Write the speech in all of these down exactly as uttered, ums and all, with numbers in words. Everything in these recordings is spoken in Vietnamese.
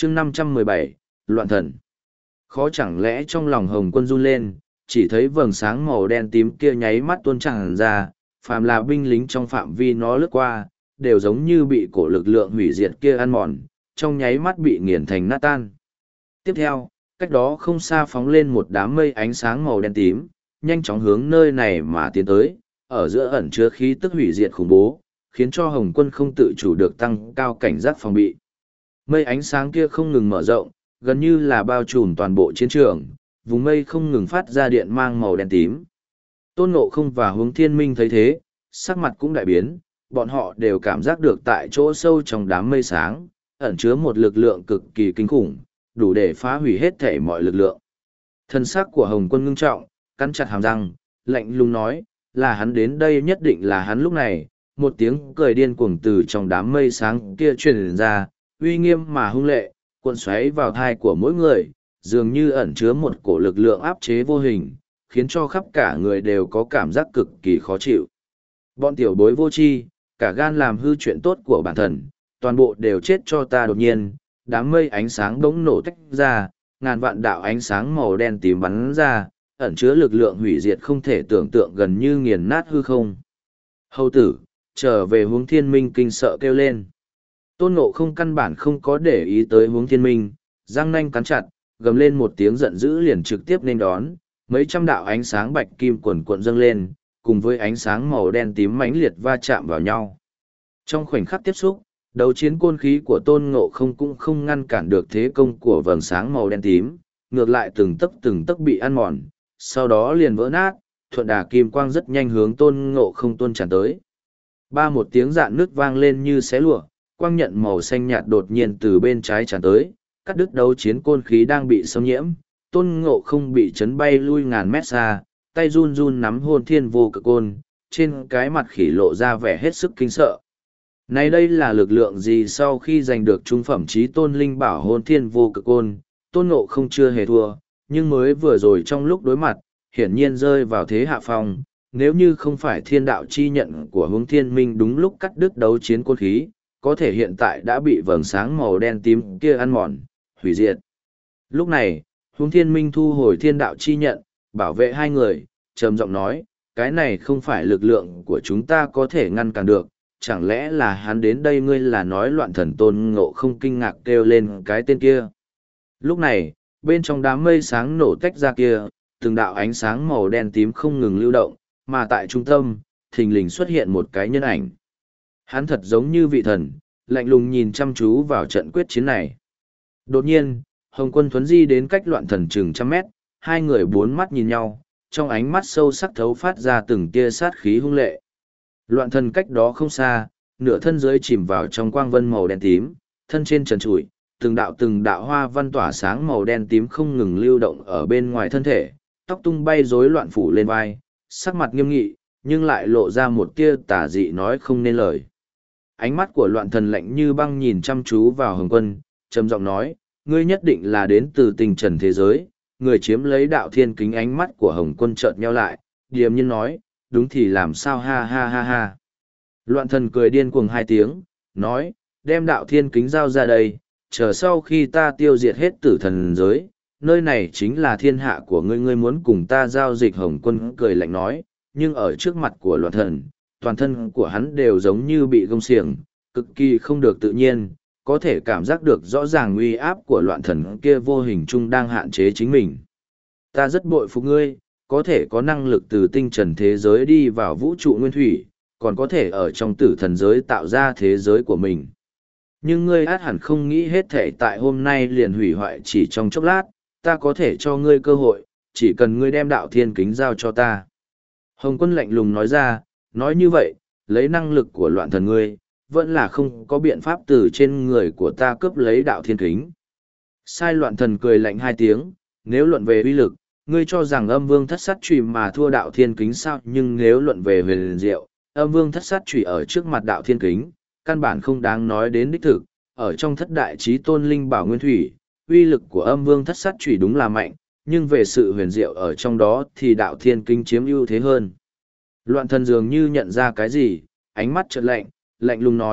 chương năm trăm mười bảy, loạn thần. Khó chẳng lẽ trong lòng Hồng Quân run lên, chỉ thấy vầng sáng màu đen tím kia nháy mắt tuôn tràn ra, phàm là binh lính trong phạm vi nó lướt qua, đều giống như bị cổ lực lượng hủy diệt kia ăn mòn, trong nháy mắt bị nghiền thành nát tan. Tiếp theo, cách đó không xa phóng lên một đám mây ánh sáng màu đen tím, nhanh chóng hướng nơi này mà tiến tới, ở giữa ẩn chứa khí tức hủy diệt khủng bố, khiến cho Hồng Quân không tự chủ được tăng cao cảnh giác phòng bị. Mây ánh sáng kia không ngừng mở rộng, gần như là bao trùm toàn bộ chiến trường, vùng mây không ngừng phát ra điện mang màu đen tím. Tôn Ngộ Không và Hướng Thiên Minh thấy thế, sắc mặt cũng đại biến, bọn họ đều cảm giác được tại chỗ sâu trong đám mây sáng, ẩn chứa một lực lượng cực kỳ kinh khủng, đủ để phá hủy hết thể mọi lực lượng. Thân sắc của Hồng Quân ngưng trọng, cắn chặt hàm răng, lạnh lùng nói, là hắn đến đây nhất định là hắn. Lúc này, một tiếng cười điên cuồng từ trong đám mây sáng kia truyền ra, uy nghiêm mà hung lệ, cuộn xoáy vào thai của mỗi người, dường như ẩn chứa một cổ lực lượng áp chế vô hình, khiến cho khắp cả người đều có cảm giác cực kỳ khó chịu. Bọn tiểu bối vô tri, cả gan làm hư chuyện tốt của bản thân, toàn bộ đều chết cho ta. Đột nhiên, đám mây ánh sáng bỗng nổ tách ra, ngàn vạn đạo ánh sáng màu đen tím bắn ra, ẩn chứa lực lượng hủy diệt không thể tưởng tượng, gần như nghiền nát hư không. Hầu tử, trở về. Hướng Thiên Minh kinh sợ kêu lên. Tôn Ngộ Không căn bản không có để ý tới Hướng Thiên Minh, răng nanh cắn chặt, gầm lên một tiếng giận dữ liền trực tiếp nên đón, mấy trăm đạo ánh sáng bạch kim cuồn cuộn dâng lên, cùng với ánh sáng màu đen tím mãnh liệt va chạm vào nhau. Trong khoảnh khắc tiếp xúc, đấu chiến côn khí của Tôn Ngộ Không cũng không ngăn cản được thế công của vầng sáng màu đen tím, ngược lại từng tấc từng tấc bị ăn mòn, sau đó liền vỡ nát, thuận đà kim quang rất nhanh hướng Tôn Ngộ Không tuôn tràn tới. Ba một tiếng rạn nước vang lên như xé lụa, quang nhận màu xanh nhạt đột nhiên từ bên trái tràn tới, cắt đứt đấu chiến côn khí đang bị xâm nhiễm. Tôn Ngộ Không bị chấn bay lui ngàn mét xa, tay run run nắm Hôn Thiên Vô Cực Côn, trên cái mặt khỉ lộ ra vẻ hết sức kinh sợ. Này đây là lực lượng gì? Sau khi giành được trung phẩm chí tôn linh bảo Hôn Thiên Vô Cực Côn, Tôn Ngộ Không chưa hề thua, nhưng mới vừa rồi trong lúc đối mặt, hiển nhiên rơi vào thế hạ phong. Nếu như không phải thiên đạo chi nhận của Hướng Thiên Minh đúng lúc cắt đứt đấu chiến côn khí, có thể hiện tại đã bị vầng sáng màu đen tím kia ăn mòn, hủy diệt. Lúc này, Hướng Thiên Minh thu hồi thiên đạo chi nhận, bảo vệ hai người, trầm giọng nói, cái này không phải lực lượng của chúng ta có thể ngăn cản được, chẳng lẽ là hắn đến đây? Ngươi là nói loạn thần? Tôn Ngộ Không kinh ngạc kêu lên cái tên kia. Lúc này, bên trong đám mây sáng nổ tách ra kia, từng đạo ánh sáng màu đen tím không ngừng lưu động, mà tại trung tâm, thình lình xuất hiện một cái nhân ảnh. Hắn thật giống như vị thần, lạnh lùng nhìn chăm chú vào trận quyết chiến này. Đột nhiên, Hồng Quân thuấn di đến cách loạn thần chừng trăm mét, hai người bốn mắt nhìn nhau, trong ánh mắt sâu sắc thấu phát ra từng tia sát khí hung lệ. Loạn thần cách đó không xa, nửa thân dưới chìm vào trong quang vân màu đen tím, thân trên trần trụi, từng đạo từng đạo hoa văn tỏa sáng màu đen tím không ngừng lưu động ở bên ngoài thân thể, tóc tung bay rối loạn phủ lên vai, sắc mặt nghiêm nghị, nhưng lại lộ ra một tia tà dị nói không nên lời. Ánh mắt của loạn thần lạnh như băng nhìn chăm chú vào Hồng Quân, trầm giọng nói, ngươi nhất định là đến từ tình trần thế giới, người chiếm lấy đạo thiên kính. Ánh mắt của Hồng Quân chợt nheo lại, điềm nhiên nói, đúng thì làm sao, ha ha ha ha. Loạn thần cười điên cuồng hai tiếng, nói, đem đạo thiên kính giao ra đây, chờ sau khi ta tiêu diệt hết tử thần giới, nơi này chính là thiên hạ của ngươi, ngươi muốn cùng ta giao dịch? Hồng Quân cười lạnh nói, nhưng ở trước mặt của loạn thần, toàn thân của hắn đều giống như bị gông xiềng, cực kỳ không được tự nhiên, có thể cảm giác được rõ ràng uy áp của loạn thần kia vô hình chung đang hạn chế chính mình. Ta rất bội phục ngươi, có thể có năng lực từ tinh trần thế giới đi vào vũ trụ nguyên thủy, còn có thể ở trong tử thần giới tạo ra thế giới của mình. Nhưng ngươi át hẳn không nghĩ hết thể tại hôm nay liền hủy hoại chỉ trong chốc lát, ta có thể cho ngươi cơ hội, chỉ cần ngươi đem đạo thiên kính giao cho ta. Hồng Quân lạnh lùng nói ra, nói như vậy, lấy năng lực của loạn thần ngươi, vẫn là không có biện pháp từ trên người của ta cướp lấy đạo thiên kính. Sai. Loạn thần cười lạnh hai tiếng, nếu luận về uy lực, ngươi cho rằng âm vương thất sát chùy mà thua đạo thiên kính sao? Nhưng nếu luận về huyền diệu, âm vương thất sát chùy ở trước mặt đạo thiên kính, căn bản không đáng nói đến đích thực. Ở trong thất đại chí tôn linh bảo nguyên thủy, uy lực của âm vương thất sát chùy đúng là mạnh, nhưng về sự huyền diệu ở trong đó thì đạo thiên kính chiếm ưu thế hơn. Loạn thần dường như nhận ra cái gì, ánh mắt chợt lạnh, lạnh lùng nói,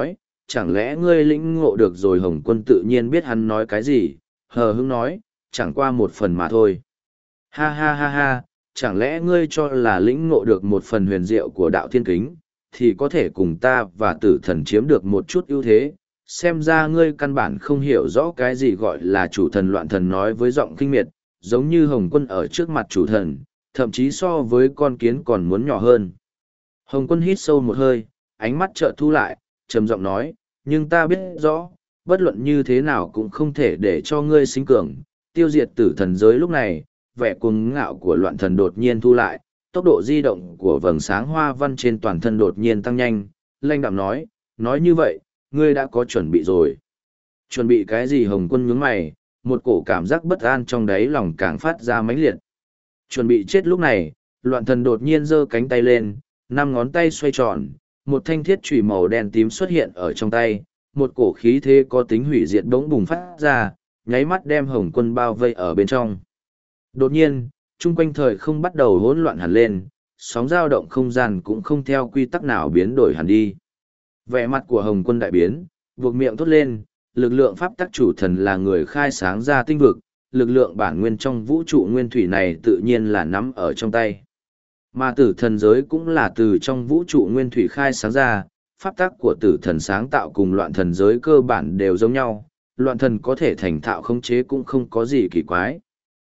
chẳng lẽ ngươi lĩnh ngộ được rồi? Hồng Quân tự nhiên biết hắn nói cái gì, hờ hững nói, chẳng qua một phần mà thôi. Ha ha ha ha, chẳng lẽ ngươi cho là lĩnh ngộ được một phần huyền diệu của đạo thiên kính, thì có thể cùng ta và tử thần chiếm được một chút ưu thế? Xem ra ngươi căn bản không hiểu rõ cái gì gọi là chủ thần. Loạn thần nói với giọng kinh miệt, giống như Hồng Quân ở trước mặt chủ thần, thậm chí so với con kiến còn muốn nhỏ hơn. Hồng Quân hít sâu một hơi, ánh mắt chợt thu lại, trầm giọng nói, nhưng ta biết rõ, bất luận như thế nào cũng không thể để cho ngươi sinh cường, tiêu diệt tử thần giới. Lúc này, vẻ cuồng ngạo của loạn thần đột nhiên thu lại, tốc độ di động của vầng sáng hoa văn trên toàn thân đột nhiên tăng nhanh, lanh đạm nói, nói như vậy, ngươi đã có chuẩn bị rồi. Chuẩn bị cái gì? Hồng Quân nhướng mày, một cổ cảm giác bất an trong đáy lòng càng phát ra mãnh liệt. Chuẩn bị chết. Lúc này, loạn thần đột nhiên giơ cánh tay lên, năm ngón tay xoay tròn, một thanh thiết chùy màu đen tím xuất hiện ở trong tay, một cổ khí thế có tính hủy diệt bỗng bùng phát ra, nháy mắt đem Hồng Quân bao vây ở bên trong. Đột nhiên, chung quanh thời không bắt đầu hỗn loạn hẳn lên, sóng dao động không gian cũng không theo quy tắc nào biến đổi hẳn đi. Vẻ mặt của Hồng Quân đại biến, buộc miệng thốt lên, lực lượng pháp tắc chủ thần là người khai sáng ra tinh vực, lực lượng bản nguyên trong vũ trụ nguyên thủy này tự nhiên là nắm ở trong tay. Mà tử thần giới cũng là từ trong vũ trụ nguyên thủy khai sáng ra, pháp tắc của tử thần sáng tạo cùng loạn thần giới cơ bản đều giống nhau, loạn thần có thể thành thạo khống chế cũng không có gì kỳ quái.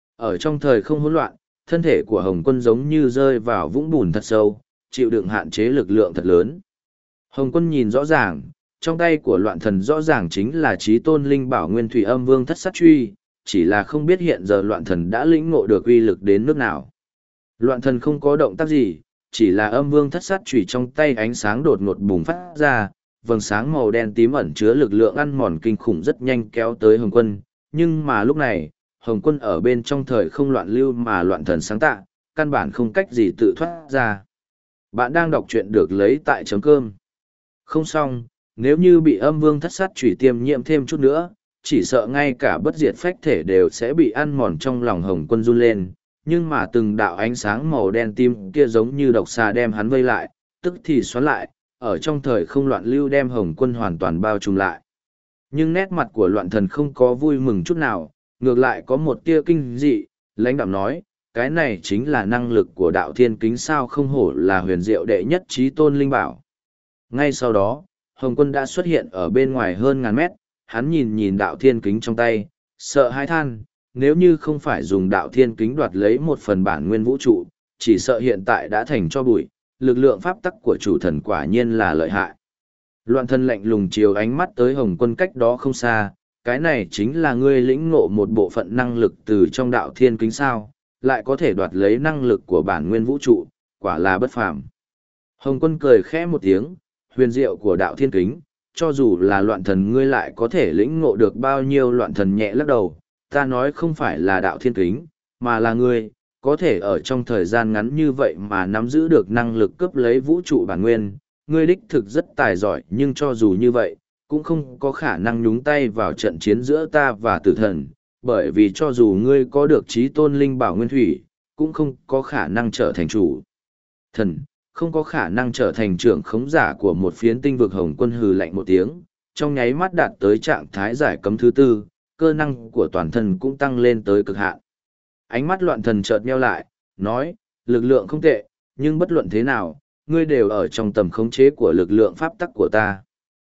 Ở trong thời không hỗn loạn, thân thể của Hồng Quân giống như rơi vào vũng bùn thật sâu, chịu đựng hạn chế lực lượng thật lớn. Hồng Quân nhìn rõ ràng, trong tay của loạn thần rõ ràng chính là chí tôn linh bảo nguyên thủy âm vương thất sát truy, chỉ là không biết hiện giờ loạn thần đã lĩnh ngộ được uy lực đến nước nào. Loạn thần không có động tác gì, chỉ là âm vương thất sát chùy trong tay ánh sáng đột ngột bùng phát ra, vầng sáng màu đen tím ẩn chứa lực lượng ăn mòn kinh khủng rất nhanh kéo tới Hồng Quân, nhưng mà lúc này, Hồng Quân ở bên trong thời không loạn lưu mà loạn thần sáng tạo, căn bản không cách gì tự thoát ra. Bạn đang đọc truyện được lấy tại chấm cơm. Không xong, nếu như bị âm vương thất sát chùy tiêm nhiễm thêm chút nữa, chỉ sợ ngay cả bất diệt phách thể đều sẽ bị ăn mòn. Trong lòng Hồng Quân run lên, nhưng mà từng đạo ánh sáng màu đen tím kia giống như độc xà đem hắn vây lại, tức thì xoắn lại, ở trong thời không loạn lưu đem Hồng Quân hoàn toàn bao trùm lại. Nhưng nét mặt của loạn thần không có vui mừng chút nào, ngược lại có một tia kinh dị, lãnh đạm nói, cái này chính là năng lực của đạo thiên kính sao? Không hổ là huyền diệu đệ nhất chí tôn linh bảo. Ngay sau đó, Hồng Quân đã xuất hiện ở bên ngoài hơn ngàn mét, hắn nhìn nhìn đạo thiên kính trong tay, sợ hãi than, nếu như không phải dùng đạo thiên kính đoạt lấy một phần bản nguyên vũ trụ, chỉ sợ hiện tại đã thành cho bụi. Lực lượng pháp tắc của chủ thần quả nhiên là lợi hại. Loạn thần lạnh lùng chiều ánh mắt tới Hồng Quân cách đó không xa, cái này chính là ngươi lĩnh ngộ một bộ phận năng lực từ trong đạo thiên kính sao, lại có thể đoạt lấy năng lực của bản nguyên vũ trụ, quả là bất phàm. Hồng Quân cười khẽ một tiếng, huyền diệu của đạo thiên kính, cho dù là loạn thần ngươi lại có thể lĩnh ngộ được bao nhiêu? Loạn thần nhẹ lắc đầu, ta nói không phải là đạo thiên kính, mà là ngươi, có thể ở trong thời gian ngắn như vậy mà nắm giữ được năng lực cướp lấy vũ trụ bản nguyên, ngươi đích thực rất tài giỏi, nhưng cho dù như vậy, cũng không có khả năng nhúng tay vào trận chiến giữa ta và tử thần, bởi vì cho dù ngươi có được chí tôn linh bảo nguyên thủy, cũng không có khả năng trở thành chủ thần, không có khả năng trở thành trưởng khống giả của một phiến tinh vực. Hồng Quân hừ lạnh một tiếng, trong nháy mắt đạt tới trạng thái giải cấm thứ tư, cơ năng của toàn thân cũng tăng lên tới cực hạn. Ánh mắt loạn thần chợt nheo lại, nói, lực lượng không tệ, nhưng bất luận thế nào, ngươi đều ở trong tầm khống chế của lực lượng pháp tắc của ta.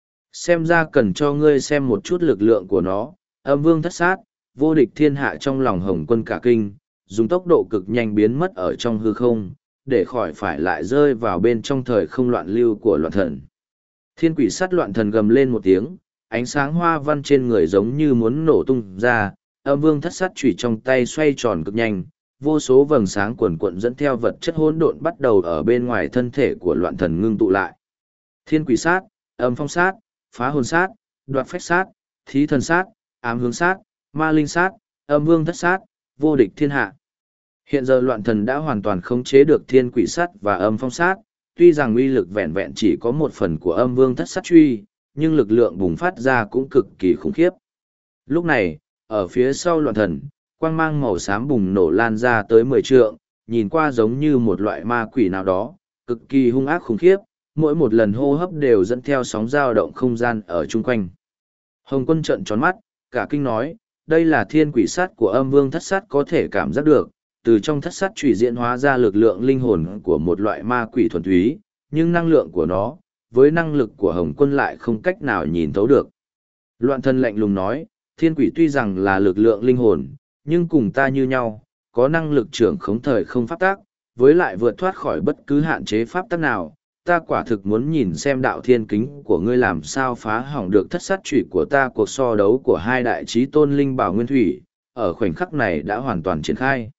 Xem ra cần cho ngươi xem một chút lực lượng của nó. Âm vương thất sát, vô địch thiên hạ. Trong lòng Hồng Quân cả kinh, dùng tốc độ cực nhanh biến mất ở trong hư không, để khỏi phải lại rơi vào bên trong thời không loạn lưu của loạn thần. Thiên quỷ sắt loạn thần gầm lên một tiếng, ánh sáng hoa văn trên người giống như muốn nổ tung ra, âm vương thất sát chủy trong tay xoay tròn cực nhanh, vô số vầng sáng cuồn cuộn dẫn theo vật chất hỗn độn bắt đầu ở bên ngoài thân thể của loạn thần ngưng tụ lại. Thiên quỷ sát, âm phong sát, phá hồn sát, đoạt phách sát, thí thần sát, ám hướng sát, ma linh sát, âm vương thất sát, vô địch thiên hạ. Hiện giờ loạn thần đã hoàn toàn khống chế được thiên quỷ sát và âm phong sát, tuy rằng uy lực vẹn vẹn chỉ có một phần của âm vương thất sát truy, nhưng lực lượng bùng phát ra cũng cực kỳ khủng khiếp. Lúc này, ở phía sau loạn thần, quang mang màu xám bùng nổ lan ra tới mười trượng, nhìn qua giống như một loại ma quỷ nào đó, cực kỳ hung ác khủng khiếp, mỗi một lần hô hấp đều dẫn theo sóng dao động không gian ở chung quanh. Hồng Quân trợn tròn mắt, cả kinh nói, đây là thiên quỷ sát của âm vương thất sát có thể cảm giác được, từ trong thất sát trùy diễn hóa ra lực lượng linh hồn của một loại ma quỷ thuần túy, nhưng năng lượng của nó, với năng lực của Hồng Quân lại không cách nào nhìn thấu được. Loạn thần lạnh lùng nói, thiên quỷ tuy rằng là lực lượng linh hồn, nhưng cùng ta như nhau, có năng lực trưởng khống thời không pháp tác, với lại vượt thoát khỏi bất cứ hạn chế pháp tác nào. Ta quả thực muốn nhìn xem đạo thiên kính của ngươi làm sao phá hỏng được thất sát trụy của ta. Cuộc so đấu của hai đại trí tôn linh bảo nguyên thủy, ở khoảnh khắc này đã hoàn toàn triển khai.